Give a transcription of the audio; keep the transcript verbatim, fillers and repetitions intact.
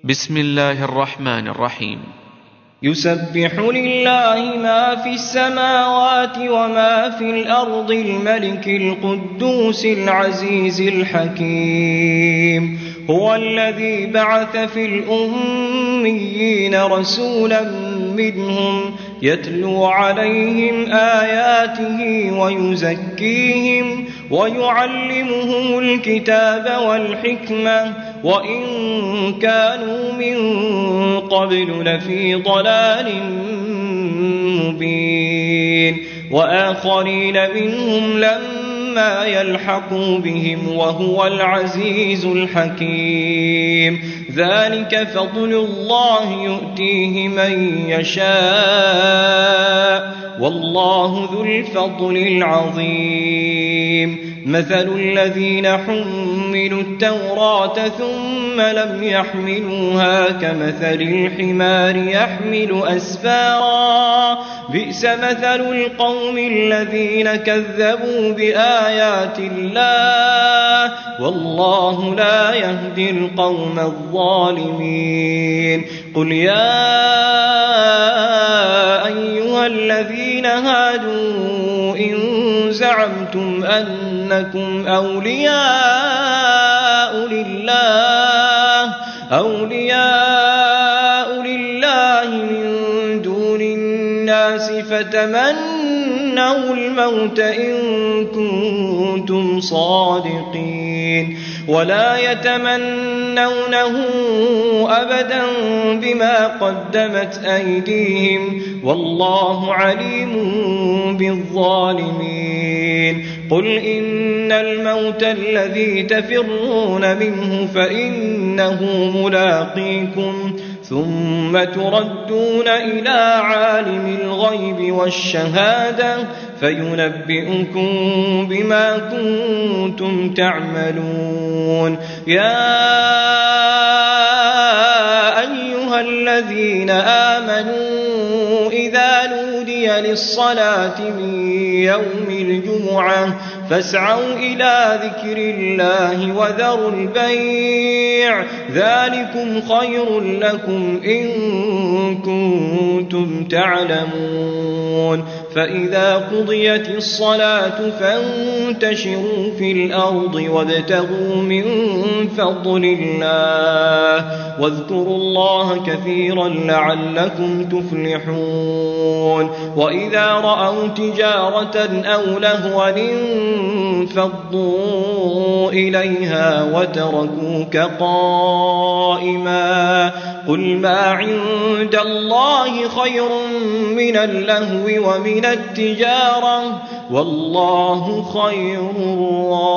بسم الله الرحمن الرحيم. يسبح لله ما في السماوات وما في الأرض الملك القدوس العزيز الحكيم. هو الذي بعث في الأميين رسولا منهم يتلو عليهم آياته ويزكيهم ويعلمهم الكتاب والحكمة وإن كانوا من قبل لفي ضلال مبين، وآخرين منهم لما يلحقوا بهم وهو العزيز الحكيم. ذلك فضل الله يؤتيه من يشاء والله ذو الفضل العظيم. مثل الذين حملوا التوراة ثم لم يحملوها كمثل الحمار يحمل أسفارا، بئس مثل القوم الذين كذبوا بآيات الله والله لا يهدي القوم الظالمين. قل يا أيها الذين هادوا إن زعمتم أنكم أولياء لله أولياء لله من دون الناس فتمنوا الموت إن كنتم صادقين ولا يتمنونه أبدا بما قدمت أيديهم والله عليم بالظالمين. قل إن الموت الذي تفرون منه فإنه ملاقيكم ثم تردون إلى عالم الغيب والشهادة فينبئكم بما كنتم تعملون. يا أيها الذين آمنوا إذا نودي للصلاة من يوم الجمعة فاسعوا إلى ذكر الله وذروا البيع ذلكم خير لكم إن كنتم تعلمون. فإذا قضيت الصلاة فانتشروا في الأرض وابتغوا من فضل الله واذكروا الله كثيرا لعلكم تفلحون. وإذا رأوا تجارة أو لهوا انفضوا إليها وتركوك قائما. قل ما عند الله خير من اللهو ومن التجارة والله خير الرازقين.